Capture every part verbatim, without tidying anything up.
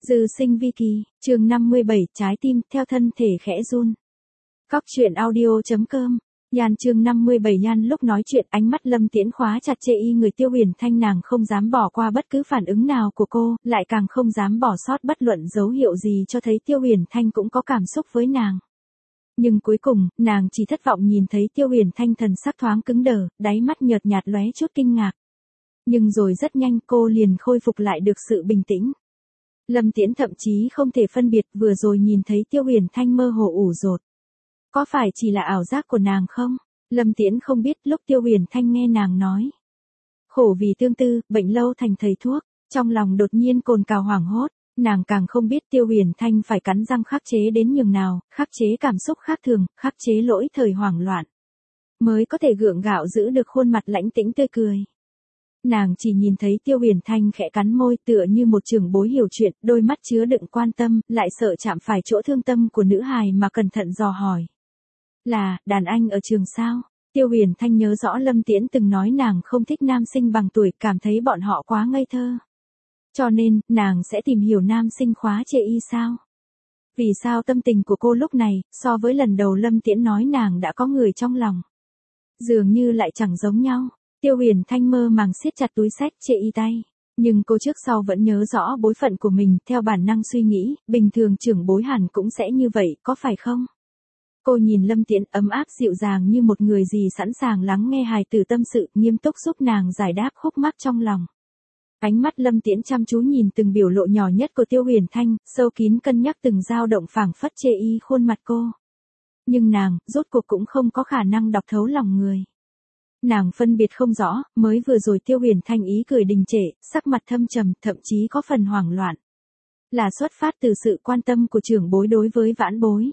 Dư sinh vi kỳ, chương năm mươi bảy, trái tim theo thân thể khẽ run. Cóc truyện audio.com. Nhan chương năm mươi bảy. Nhan lúc nói chuyện ánh mắt Lâm Tiễn khóa chặt chê y người Tiêu Huyền Thanh, nàng không dám bỏ qua bất cứ phản ứng nào của cô, lại càng không dám bỏ sót bất luận dấu hiệu gì cho thấy Tiêu Huyền Thanh cũng có cảm xúc với nàng. Nhưng cuối cùng, nàng chỉ thất vọng nhìn thấy Tiêu Huyền Thanh thần sắc thoáng cứng đờ, đáy mắt nhợt nhạt lóe chút kinh ngạc. Nhưng rồi rất nhanh cô liền khôi phục lại được sự bình tĩnh. Lâm Tiễn thậm chí không thể phân biệt vừa rồi nhìn thấy Tiêu Huyền Thanh mơ hồ ủ rột. Có phải chỉ là ảo giác của nàng không? Lâm Tiễn không biết lúc Tiêu Huyền Thanh nghe nàng nói. Khổ vì tương tư, bệnh lâu thành thầy thuốc, trong lòng đột nhiên cồn cào hoảng hốt, nàng càng không biết Tiêu Huyền Thanh phải cắn răng khắc chế đến nhường nào, khắc chế cảm xúc khác thường, khắc chế lỗi thời hoảng loạn. Mới có thể gượng gạo giữ được khuôn mặt lãnh tĩnh tươi cười. Nàng chỉ nhìn thấy Tiêu Huyền Thanh khẽ cắn môi tựa như một trưởng bối hiểu chuyện, đôi mắt chứa đựng quan tâm, lại sợ chạm phải chỗ thương tâm của nữ hài mà cẩn thận dò hỏi. Là, đàn anh ở trường sao? Tiêu Huyền Thanh nhớ rõ Lâm Tiễn từng nói nàng không thích nam sinh bằng tuổi, cảm thấy bọn họ quá ngây thơ. Cho nên, nàng sẽ tìm hiểu nam sinh khóa chê y sao? Vì sao tâm tình của cô lúc này, so với lần đầu Lâm Tiễn nói nàng đã có người trong lòng? Dường như lại chẳng giống nhau. Tiêu Huyền Thanh mơ màng siết chặt túi xách chê y tay. Nhưng cô trước sau vẫn nhớ rõ bối phận của mình, theo bản năng suy nghĩ, bình thường trưởng bối hẳn cũng sẽ như vậy, có phải không? Cô nhìn Lâm Tiễn ấm áp dịu dàng như một người gì sẵn sàng lắng nghe hài tử tâm sự, nghiêm túc giúp nàng giải đáp khúc mắc trong lòng. Ánh mắt Lâm Tiễn chăm chú nhìn từng biểu lộ nhỏ nhất của Tiêu Huyền Thanh, sâu kín cân nhắc từng dao động phảng phất chê y khuôn mặt cô. Nhưng nàng, rốt cuộc cũng không có khả năng đọc thấu lòng người. Nàng phân biệt không rõ, mới vừa rồi Tiêu Huyền Thanh ý cười đình trệ, sắc mặt thâm trầm, thậm chí có phần hoảng loạn. Là xuất phát từ sự quan tâm của trưởng bối đối với vãn bối?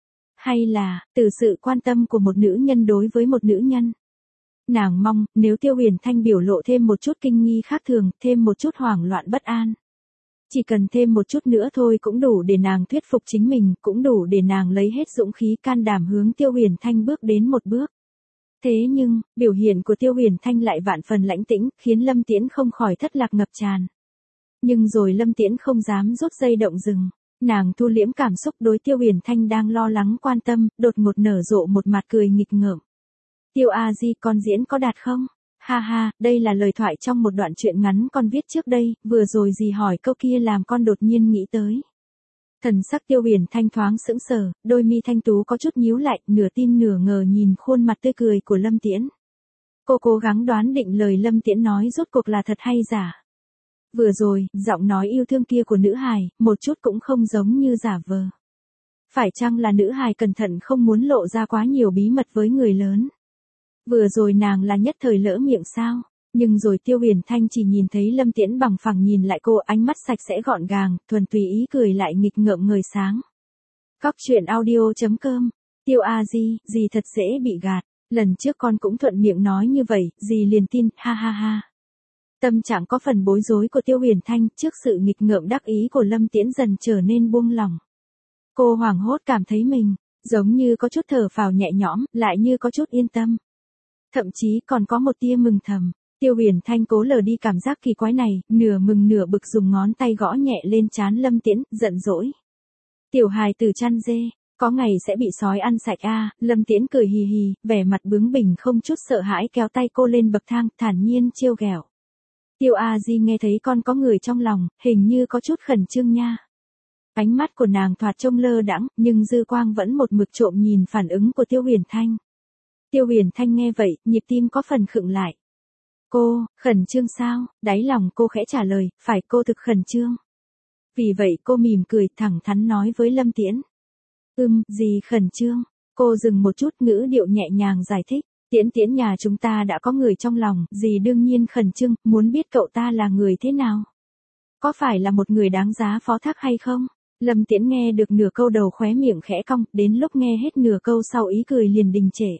Hay là, từ sự quan tâm của một nữ nhân đối với một nữ nhân? Nàng mong, nếu Tiêu Huyền Thanh biểu lộ thêm một chút kinh nghi khác thường, thêm một chút hoảng loạn bất an. Chỉ cần thêm một chút nữa thôi cũng đủ để nàng thuyết phục chính mình, cũng đủ để nàng lấy hết dũng khí can đảm hướng Tiêu Huyền Thanh bước đến một bước. Thế nhưng, biểu hiện của Tiêu Huyền Thanh lại vạn phần lãnh tĩnh, khiến Lâm Tiễn không khỏi thất lạc ngập tràn. Nhưng rồi Lâm Tiễn không dám rút dây động rừng. Nàng thu liễm cảm xúc đối Tiêu Huyền Thanh đang lo lắng quan tâm, đột ngột nở rộ một mặt cười nghịch ngợm. Tiêu A Di, con diễn có đạt không? Ha ha, đây là lời thoại trong một đoạn truyện ngắn con viết trước đây, vừa rồi dì hỏi câu kia làm con đột nhiên nghĩ tới. Thần sắc Tiêu Huyền Thanh thoáng sững sờ, đôi mi thanh tú có chút nhíu lại, nửa tin nửa ngờ nhìn khuôn mặt tươi cười của Lâm Tiễn. Cô cố gắng đoán định lời Lâm Tiễn nói rốt cuộc là thật hay giả. Vừa rồi, giọng nói yêu thương kia của nữ hài, một chút cũng không giống như giả vờ. Phải chăng là nữ hài cẩn thận không muốn lộ ra quá nhiều bí mật với người lớn? Vừa rồi nàng là nhất thời lỡ miệng sao? Nhưng rồi Tiêu Huyền Thanh chỉ nhìn thấy Lâm Tiễn bằng phẳng nhìn lại cô, ánh mắt sạch sẽ gọn gàng, thuần tùy ý cười lại nghịch ngợm ngời sáng. Cóc truyện audio.com. Tiêu A Di, dì thật dễ bị gạt. Lần trước con cũng thuận miệng nói như vậy, dì liền tin, ha ha ha. Tâm trạng có phần bối rối của Tiêu Huyền Thanh trước sự nghịch ngợm đắc ý của Lâm Tiễn dần trở nên buông lỏng. Cô hoảng hốt cảm thấy mình, giống như có chút thở phào nhẹ nhõm, lại như có chút yên tâm. Thậm chí còn có một tia mừng thầm. Tiêu Huyền Thanh cố lờ đi cảm giác kỳ quái này, nửa mừng nửa bực dùng ngón tay gõ nhẹ lên trán Lâm Tiễn, giận dỗi. Tiểu hài tử chăn dê, có ngày sẽ bị sói ăn sạch a. À. Lâm Tiễn cười hì hì, vẻ mặt bướng bỉnh không chút sợ hãi kéo tay cô lên bậc thang, thản nhiên trêu ghẹo. Tiêu A Di nghe thấy con có người trong lòng, hình như có chút khẩn trương nha. Ánh mắt của nàng thoạt trông lơ đãng, nhưng dư quang vẫn một mực trộm nhìn phản ứng của Tiêu Huyền Thanh. Tiêu Huyền Thanh nghe vậy, nhịp tim có phần khựng lại. Cô, khẩn trương sao? Đáy lòng cô khẽ trả lời, phải, cô thực khẩn trương. Vì vậy cô mỉm cười thẳng thắn nói với Lâm Tiễn. Ừm, gì khẩn trương? Cô dừng một chút, ngữ điệu nhẹ nhàng giải thích. Tiễn Tiễn, nhà chúng ta đã có người trong lòng, dì đương nhiên khẩn trương, muốn biết cậu ta là người thế nào. Có phải là một người đáng giá phó thác hay không? Lâm Tiễn nghe được nửa câu đầu khóe miệng khẽ cong, đến lúc nghe hết nửa câu sau ý cười liền đình trệ.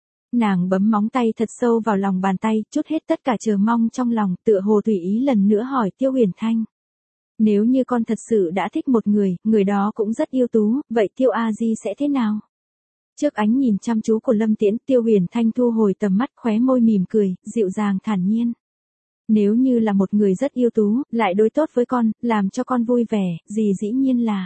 Nàng bấm móng tay thật sâu vào lòng bàn tay, trút hết tất cả chờ mong trong lòng, tựa hồ tùy ý lần nữa hỏi Tiêu Huyền Thanh. Nếu như con thật sự đã thích một người, người đó cũng rất ưu tú, vậy Tiêu A Di sẽ thế nào? Trước ánh nhìn chăm chú của Lâm Tiễn, Tiêu Huyền Thanh thu hồi tầm mắt, khóe môi mỉm cười, dịu dàng thản nhiên. Nếu như là một người rất ưu tú, lại đối tốt với con, làm cho con vui vẻ, dì dĩ nhiên là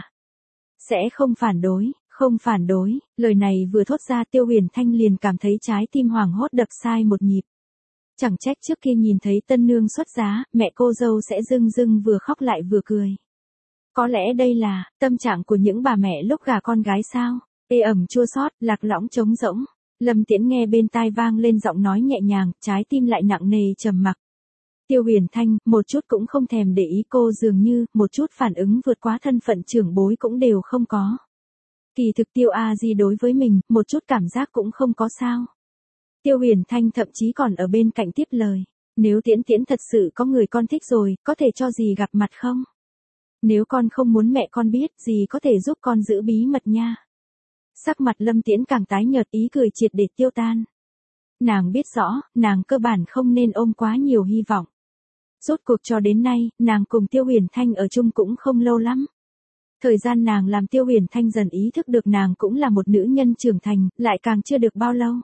sẽ không phản đối, không phản đối. Lời này vừa thốt ra Tiêu Huyền Thanh liền cảm thấy trái tim hoảng hốt đập sai một nhịp. Chẳng trách trước kia nhìn thấy tân nương xuất giá, mẹ cô dâu sẽ rưng rưng vừa khóc lại vừa cười. Có lẽ đây là tâm trạng của những bà mẹ lúc gả con gái sao? Ê ẩm chua xót, lạc lõng trống rỗng. Lâm Tiễn nghe bên tai vang lên giọng nói nhẹ nhàng, trái tim lại nặng nề trầm mặc. Tiêu Huyền Thanh, một chút cũng không thèm để ý cô, dường như, một chút phản ứng vượt quá thân phận trưởng bối cũng đều không có. Kỳ thực Tiêu A Di đối với mình, một chút cảm giác cũng không có sao. Tiêu Huyền Thanh thậm chí còn ở bên cạnh tiếp lời. Nếu Tiễn Tiễn thật sự có người con thích rồi, có thể cho dì gặp mặt không? Nếu con không muốn mẹ con biết, dì có thể giúp con giữ bí mật nha. Sắc mặt Lâm Tiễn càng tái nhợt, ý cười triệt để tiêu tan. Nàng biết rõ, nàng cơ bản không nên ôm quá nhiều hy vọng. Rốt cuộc cho đến nay, nàng cùng Tiêu Huyền Thanh ở chung cũng không lâu lắm. Thời gian nàng làm Tiêu Huyền Thanh dần ý thức được nàng cũng là một nữ nhân trưởng thành, lại càng chưa được bao lâu.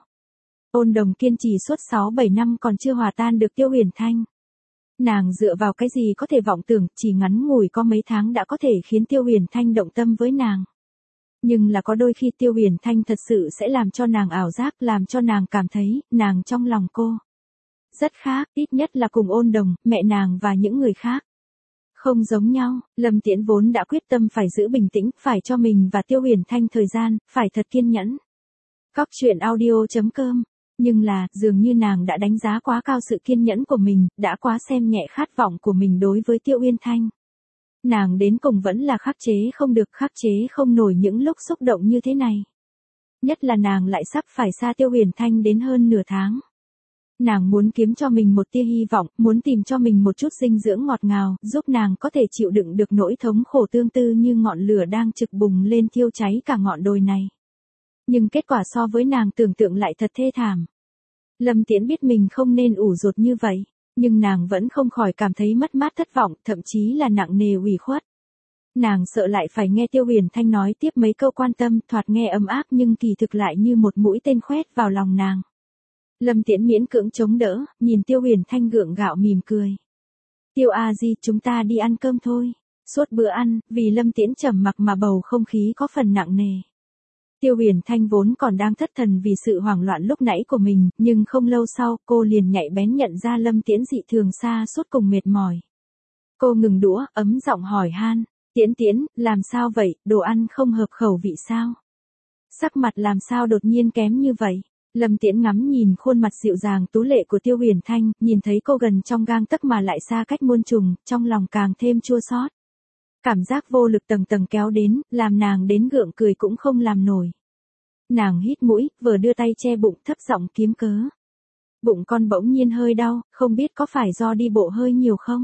Ôn Đồng kiên trì suốt sáu bảy năm còn chưa hòa tan được Tiêu Huyền Thanh. Nàng dựa vào cái gì có thể vọng tưởng, chỉ ngắn ngủi có mấy tháng đã có thể khiến Tiêu Huyền Thanh động tâm với nàng. Nhưng là có đôi khi Tiêu Huyền Thanh thật sự sẽ làm cho nàng ảo giác, làm cho nàng cảm thấy, nàng trong lòng cô rất khác, ít nhất là cùng Ôn Đồng, mẹ nàng và những người khác. Không giống nhau, Lâm Tiễn vốn đã quyết tâm phải giữ bình tĩnh, phải cho mình và Tiêu Huyền Thanh thời gian, phải thật kiên nhẫn. Cóc truyện audio chấm com. Nhưng là, dường như nàng đã đánh giá quá cao sự kiên nhẫn của mình, đã quá xem nhẹ khát vọng của mình đối với Tiêu Huyền Thanh. Nàng đến cùng vẫn là khắc chế không được, khắc chế không nổi những lúc xúc động như thế này. Nhất là nàng lại sắp phải xa Tiêu Huyền Thanh đến hơn nửa tháng. Nàng muốn kiếm cho mình một tia hy vọng, muốn tìm cho mình một chút dinh dưỡng ngọt ngào, giúp nàng có thể chịu đựng được nỗi thống khổ tương tư như ngọn lửa đang trực bùng lên thiêu cháy cả ngọn đồi này. Nhưng kết quả so với nàng tưởng tượng lại thật thê thảm. Lâm Tiễn biết mình không nên ủ rột như vậy, nhưng nàng vẫn không khỏi cảm thấy mất mát thất vọng, thậm chí là nặng nề ủy khuất. Nàng sợ lại phải nghe Tiêu Huyền Thanh nói tiếp mấy câu quan tâm, thoạt nghe ấm áp nhưng kỳ thực lại như một mũi tên khoét vào lòng nàng. Lâm Tiễn miễn cưỡng chống đỡ, nhìn Tiêu Huyền Thanh gượng gạo mỉm cười. Tiêu A Di, chúng ta đi ăn cơm thôi. Suốt bữa ăn, vì Lâm Tiễn trầm mặc mà bầu không khí có phần nặng nề. Tiêu Huyền Thanh vốn còn đang thất thần vì sự hoảng loạn lúc nãy của mình, nhưng không lâu sau, cô liền nhạy bén nhận ra Lâm Tiễn dị thường xa suốt cùng mệt mỏi. Cô ngừng đũa, ấm giọng hỏi han, Tiễn Tiễn, làm sao vậy, đồ ăn không hợp khẩu vị sao? Sắc mặt làm sao đột nhiên kém như vậy? Lâm Tiễn ngắm nhìn khuôn mặt dịu dàng tú lệ của Tiêu Huyền Thanh, nhìn thấy cô gần trong gang tấc mà lại xa cách muôn trùng, trong lòng càng thêm chua xót. Cảm giác vô lực tầng tầng kéo đến, làm nàng đến gượng cười cũng không làm nổi. Nàng hít mũi, vừa đưa tay che bụng thấp giọng kiếm cớ. Bụng con bỗng nhiên hơi đau, không biết có phải do đi bộ hơi nhiều không?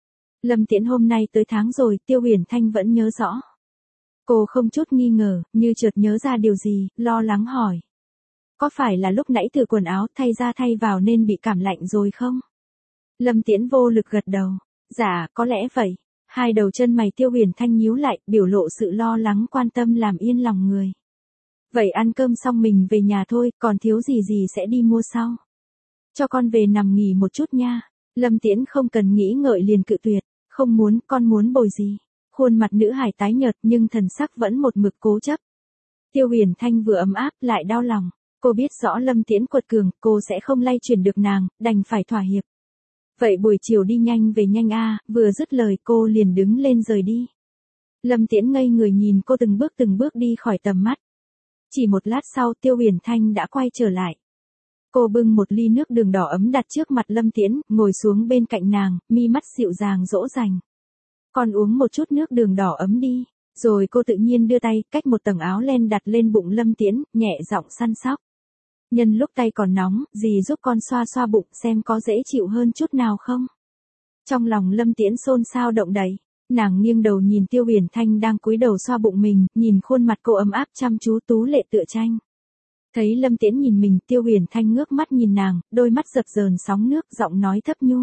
Lâm Tiễn hôm nay tới tháng rồi, Tiêu Huyền Thanh vẫn nhớ rõ. Cô không chút nghi ngờ, như chợt nhớ ra điều gì, lo lắng hỏi. Có phải là lúc nãy từ quần áo thay ra thay vào nên bị cảm lạnh rồi không? Lâm Tiễn vô lực gật đầu. Dạ, có lẽ vậy. Hai đầu chân mày Tiêu Huyền Thanh nhíu lại, biểu lộ sự lo lắng quan tâm làm yên lòng người. Vậy ăn cơm xong mình về nhà thôi, còn thiếu gì gì sẽ đi mua sau. Cho con về nằm nghỉ một chút nha. Lâm Tiễn không cần nghĩ ngợi liền cự tuyệt. Không muốn, con muốn bồi gì. Khuôn mặt nữ hài tái nhợt nhưng thần sắc vẫn một mực cố chấp. Tiêu Huyền Thanh vừa ấm áp lại đau lòng. Cô biết rõ Lâm Tiễn quật cường, cô sẽ không lay chuyển được nàng, đành phải thỏa hiệp. Vậy buổi chiều đi nhanh về nhanh a, vừa dứt lời cô liền đứng lên rời đi. Lâm Tiễn ngây người nhìn cô từng bước từng bước đi khỏi tầm mắt. Chỉ một lát sau Tiêu Huyền Thanh đã quay trở lại. Cô bưng một ly nước đường đỏ ấm đặt trước mặt Lâm Tiễn, ngồi xuống bên cạnh nàng, mi mắt dịu dàng dỗ dành. Con uống một chút nước đường đỏ ấm đi. Rồi cô tự nhiên đưa tay, cách một tầng áo len đặt lên bụng Lâm Tiễn, nhẹ giọng săn sóc. Nhân lúc tay còn nóng, dì giúp con xoa xoa bụng xem có dễ chịu hơn chút nào không. Trong lòng Lâm Tiễn xôn xao động đậy, nàng nghiêng đầu nhìn Tiêu Huyền Thanh đang cúi đầu xoa bụng mình, nhìn khuôn mặt cô ấm áp chăm chú tú lệ tựa tranh. Thấy Lâm Tiễn nhìn mình, Tiêu Huyền Thanh ngước mắt nhìn nàng, đôi mắt dập dờn sóng nước, giọng nói thấp nhu.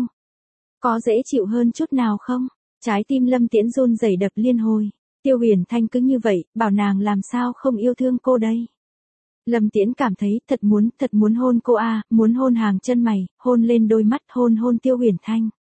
Có dễ chịu hơn chút nào không? Trái tim Lâm Tiễn run rẩy đập liên hồi. Tiêu Huyền Thanh cứ như vậy, bảo nàng làm sao không yêu thương cô đây. Lâm Tiễn cảm thấy thật muốn, thật muốn hôn cô a, à, muốn hôn hàng chân mày, hôn lên đôi mắt, hôn hôn Tiêu Huyền Thanh.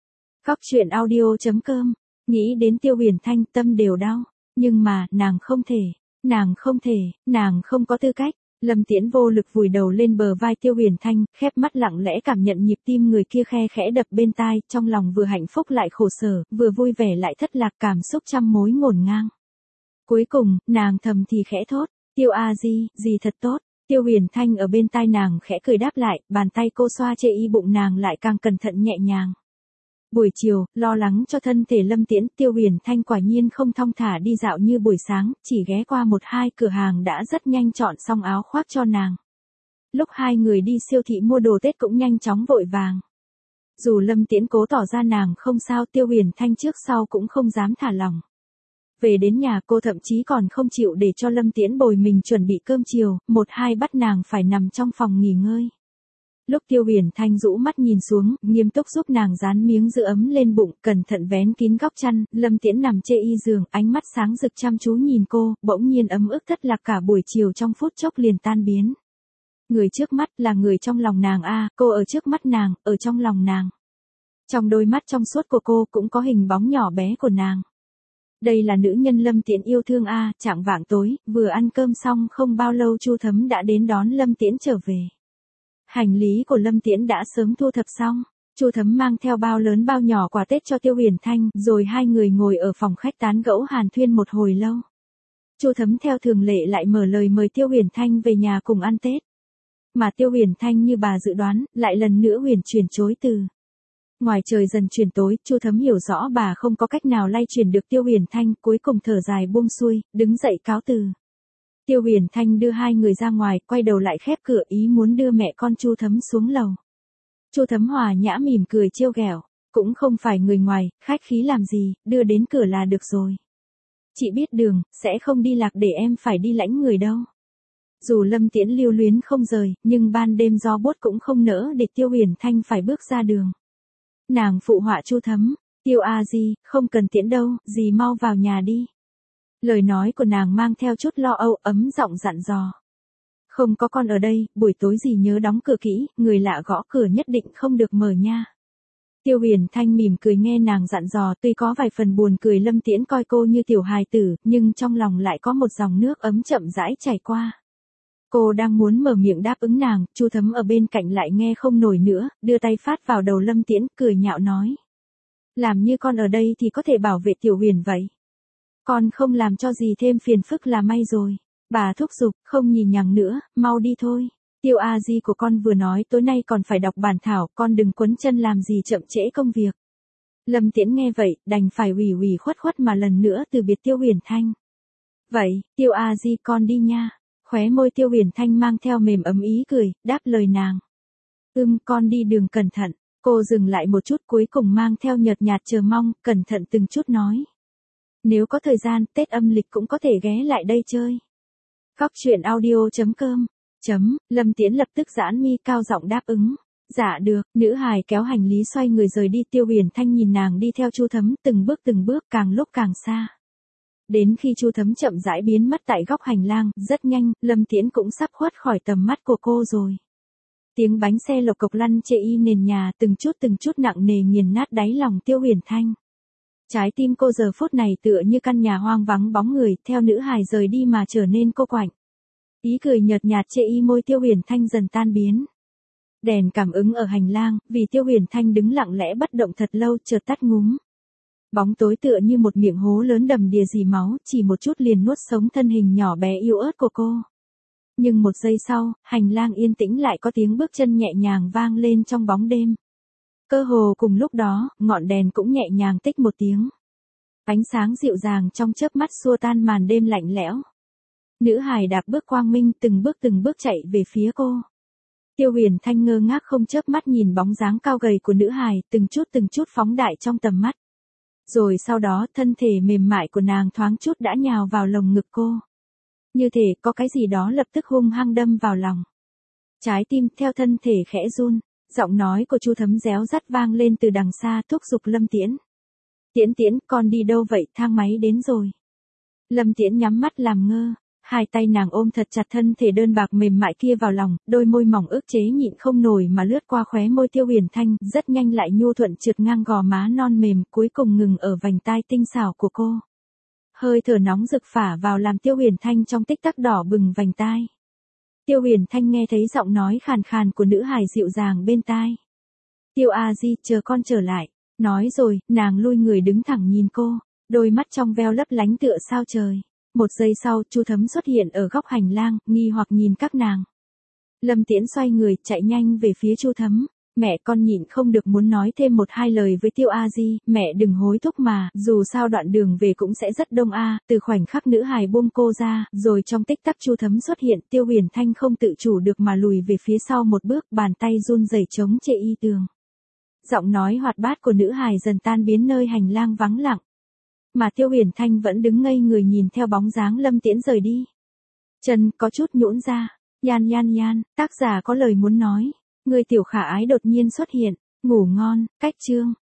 Cóc truyện audio chấm com. Nghĩ đến Tiêu Huyền Thanh tâm đều đau. Nhưng mà, nàng không thể. Nàng không thể, nàng không có tư cách. Lâm Tiễn vô lực vùi đầu lên bờ vai Tiêu Huyền Thanh, khép mắt lặng lẽ cảm nhận nhịp tim người kia khe khẽ đập bên tai, trong lòng vừa hạnh phúc lại khổ sở, vừa vui vẻ lại thất lạc, cảm xúc trăm mối ngổn ngang. Cuối cùng, nàng thầm thì khẽ thốt, Tiêu A Di, gì thật tốt. Tiêu Huyền Thanh ở bên tai nàng khẽ cười đáp lại, bàn tay cô xoa chê y bụng nàng lại càng cẩn thận nhẹ nhàng. Buổi chiều, lo lắng cho thân thể Lâm Tiễn, Tiêu Huyền Thanh quả nhiên không thong thả đi dạo như buổi sáng, chỉ ghé qua một hai cửa hàng đã rất nhanh chọn xong áo khoác cho nàng. Lúc hai người đi siêu thị mua đồ Tết cũng nhanh chóng vội vàng. Dù Lâm Tiễn cố tỏ ra nàng không sao, Tiêu Huyền Thanh trước sau cũng không dám thả lỏng. Về đến nhà cô thậm chí còn không chịu để cho Lâm Tiễn bồi mình chuẩn bị cơm chiều, một hai bắt nàng phải nằm trong phòng nghỉ ngơi. Lúc Tiêu Huyền Thanh rũ mắt nhìn xuống, nghiêm túc giúp nàng dán miếng giữ ấm lên bụng, cẩn thận vén kín góc chăn, Lâm Tiễn nằm chê y giường, ánh mắt sáng rực chăm chú nhìn cô, bỗng nhiên ấm ức thất lạc cả buổi chiều trong phút chốc liền tan biến. Người trước mắt là người trong lòng nàng a, cô ở trước mắt nàng, ở trong lòng nàng. Trong đôi mắt trong suốt của cô cũng có hình bóng nhỏ bé của nàng. Đây là nữ nhân Lâm Tiễn yêu thương a, chạng vạng tối, vừa ăn cơm xong không bao lâu Chu Thấm đã đến đón Lâm Tiễn trở về. Hành lý của Lâm Tiễn đã sớm thu thập xong, Chu Thấm mang theo bao lớn bao nhỏ quà Tết cho Tiêu Huyền Thanh, rồi hai người ngồi ở phòng khách tán gẫu hàn thuyên một hồi lâu. Chu Thấm theo thường lệ lại mở lời mời Tiêu Huyền Thanh về nhà cùng ăn Tết. Mà Tiêu Huyền Thanh như bà dự đoán, lại lần nữa huyền chuyển chối từ. Ngoài trời dần chuyển tối, Chu Thấm hiểu rõ bà không có cách nào lay chuyển được Tiêu Huyền Thanh, cuối cùng thở dài buông xuôi, đứng dậy cáo từ. Tiêu Huyền Thanh đưa hai người ra ngoài, quay đầu lại khép cửa ý muốn đưa mẹ con Chu Thấm xuống lầu. Chu Thấm hòa nhã mỉm cười trêu ghẹo, cũng không phải người ngoài, khách khí làm gì, đưa đến cửa là được rồi. Chị biết đường, sẽ không đi lạc để em phải đi lãnh người đâu. Dù Lâm Tiễn lưu luyến không rời, nhưng ban đêm gió buốt cũng không nỡ để Tiêu Huyền Thanh phải bước ra đường. Nàng phụ họa Chu Thấm, Tiêu A Di, không cần tiễn đâu, dì mau vào nhà đi. Lời nói của nàng mang theo chút lo âu, ấm giọng dặn dò. Không có con ở đây, buổi tối dì nhớ đóng cửa kỹ, người lạ gõ cửa nhất định không được mở nha. Tiêu Huyền Thanh mỉm cười nghe nàng dặn dò, tuy có vài phần buồn cười. Lâm Tiễn coi cô như tiểu hài tử, nhưng trong lòng lại có một dòng nước ấm chậm rãi chảy qua. Cô đang muốn mở miệng đáp ứng nàng, Chu Thấm ở bên cạnh lại nghe không nổi nữa, đưa tay phát vào đầu Lâm Tiễn, cười nhạo nói. Làm như con ở đây thì có thể bảo vệ Tiểu Huyền vậy. Con không làm cho gì thêm phiền phức là may rồi. Bà thúc giục, không nhìn nhằng nữa, mau đi thôi. Tiêu A Di của con vừa nói tối nay còn phải đọc bản thảo, con đừng quấn chân làm gì chậm trễ công việc. Lâm Tiễn nghe vậy, đành phải ủy ủy khuất khuất mà lần nữa từ biệt Tiêu Huyền Thanh. Vậy, Tiêu A Di con đi nha. Khóe môi Tiêu Huyền Thanh mang theo mềm ấm ý cười, đáp lời nàng. Ưm, con đi đường cẩn thận. Cô dừng lại một chút cuối cùng mang theo nhợt nhạt chờ mong, cẩn thận từng chút nói. Nếu có thời gian, Tết âm lịch cũng có thể ghé lại đây chơi. Cóc truyện audio chấm com. Chấm, Lâm Tiễn lập tức giãn mi cao giọng đáp ứng. Dạ được, nữ hài kéo hành lý xoay người rời đi. Tiêu Huyền Thanh nhìn nàng đi theo Chu Thấm, từng bước từng bước càng lúc càng xa. Đến khi Chu Thấm chậm rãi biến mất tại góc hành lang, rất nhanh, Lâm Tiễn cũng sắp khuất khỏi tầm mắt của cô rồi. Tiếng bánh xe lộc cộc lăn chê y nền nhà từng chút từng chút nặng nề nghiền nát đáy lòng Tiêu Huyền Thanh. Trái tim cô giờ phút này tựa như căn nhà hoang vắng bóng người, theo nữ hài rời đi mà trở nên cô quạnh. Ý cười nhợt nhạt chê y môi Tiêu Huyền Thanh dần tan biến. Đèn cảm ứng ở hành lang, vì Tiêu Huyền Thanh đứng lặng lẽ bất động thật lâu, chợt tắt ngúm. Bóng tối tựa như một miệng hố lớn đầm đìa dì máu, chỉ một chút liền nuốt sống thân hình nhỏ bé yếu ớt của cô. Nhưng một giây sau, hành lang yên tĩnh lại có tiếng bước chân nhẹ nhàng vang lên trong bóng đêm. Cơ hồ cùng lúc đó, ngọn đèn cũng nhẹ nhàng tích một tiếng. Ánh sáng dịu dàng trong chớp mắt xua tan màn đêm lạnh lẽo. Nữ hài đạp bước quang minh từng bước từng bước chạy về phía cô. Tiêu Huyền Thanh ngơ ngác không chớp mắt nhìn bóng dáng cao gầy của nữ hài từng chút từng chút phóng đại trong tầm mắt. Rồi sau đó thân thể mềm mại của nàng thoáng chút đã nhào vào lồng ngực cô. Như thể có cái gì đó lập tức hung hăng đâm vào lòng. Trái tim theo thân thể khẽ run, giọng nói của Chu Thấm réo rắt vang lên từ đằng xa thúc giục Lâm Tiễn. Tiễn Tiễn, con đi đâu vậy, thang máy đến rồi. Lâm Tiễn nhắm mắt làm ngơ, Hai tay nàng ôm thật chặt thân thể đơn bạc mềm mại kia vào lòng, đôi môi mỏng ức chế nhịn không nổi mà lướt qua khóe môi Tiêu Huyền Thanh, rất nhanh lại nhu thuận trượt ngang gò má non mềm, cuối cùng ngừng ở vành tai tinh xảo của cô. Hơi thở nóng rực phả vào làm Tiêu Huyền Thanh trong tích tắc đỏ bừng vành tai. Tiêu Huyền Thanh nghe thấy giọng nói khàn khàn của nữ hài dịu dàng bên tai. Tiêu A Di, chờ con trở lại. Nói rồi, nàng lui người đứng thẳng nhìn cô, đôi mắt trong veo lấp lánh tựa sao trời. Một giây sau, Chu Thấm xuất hiện ở góc hành lang, nghi hoặc nhìn các nàng. Lâm Tiễn xoay người, chạy nhanh về phía Chu Thấm. Mẹ, con nhịn không được muốn nói thêm một hai lời với Tiêu A Di, mẹ đừng hối thúc mà, dù sao đoạn đường về cũng sẽ rất đông a. Từ khoảnh khắc nữ hài buông cô ra, rồi trong tích tắc Chu Thấm xuất hiện, Tiêu Huyền Thanh không tự chủ được mà lùi về phía sau một bước, bàn tay run rẩy chống chệ y tường. Giọng nói hoạt bát của nữ hài dần tan biến nơi hành lang vắng lặng. Mà Tiêu Huyền Thanh vẫn đứng ngây người nhìn theo bóng dáng Lâm Tiễn rời đi. Chân có chút nhũn ra. Yan yan yan, tác giả có lời muốn nói. Người tiểu khả ái đột nhiên xuất hiện. Ngủ ngon, cách chương.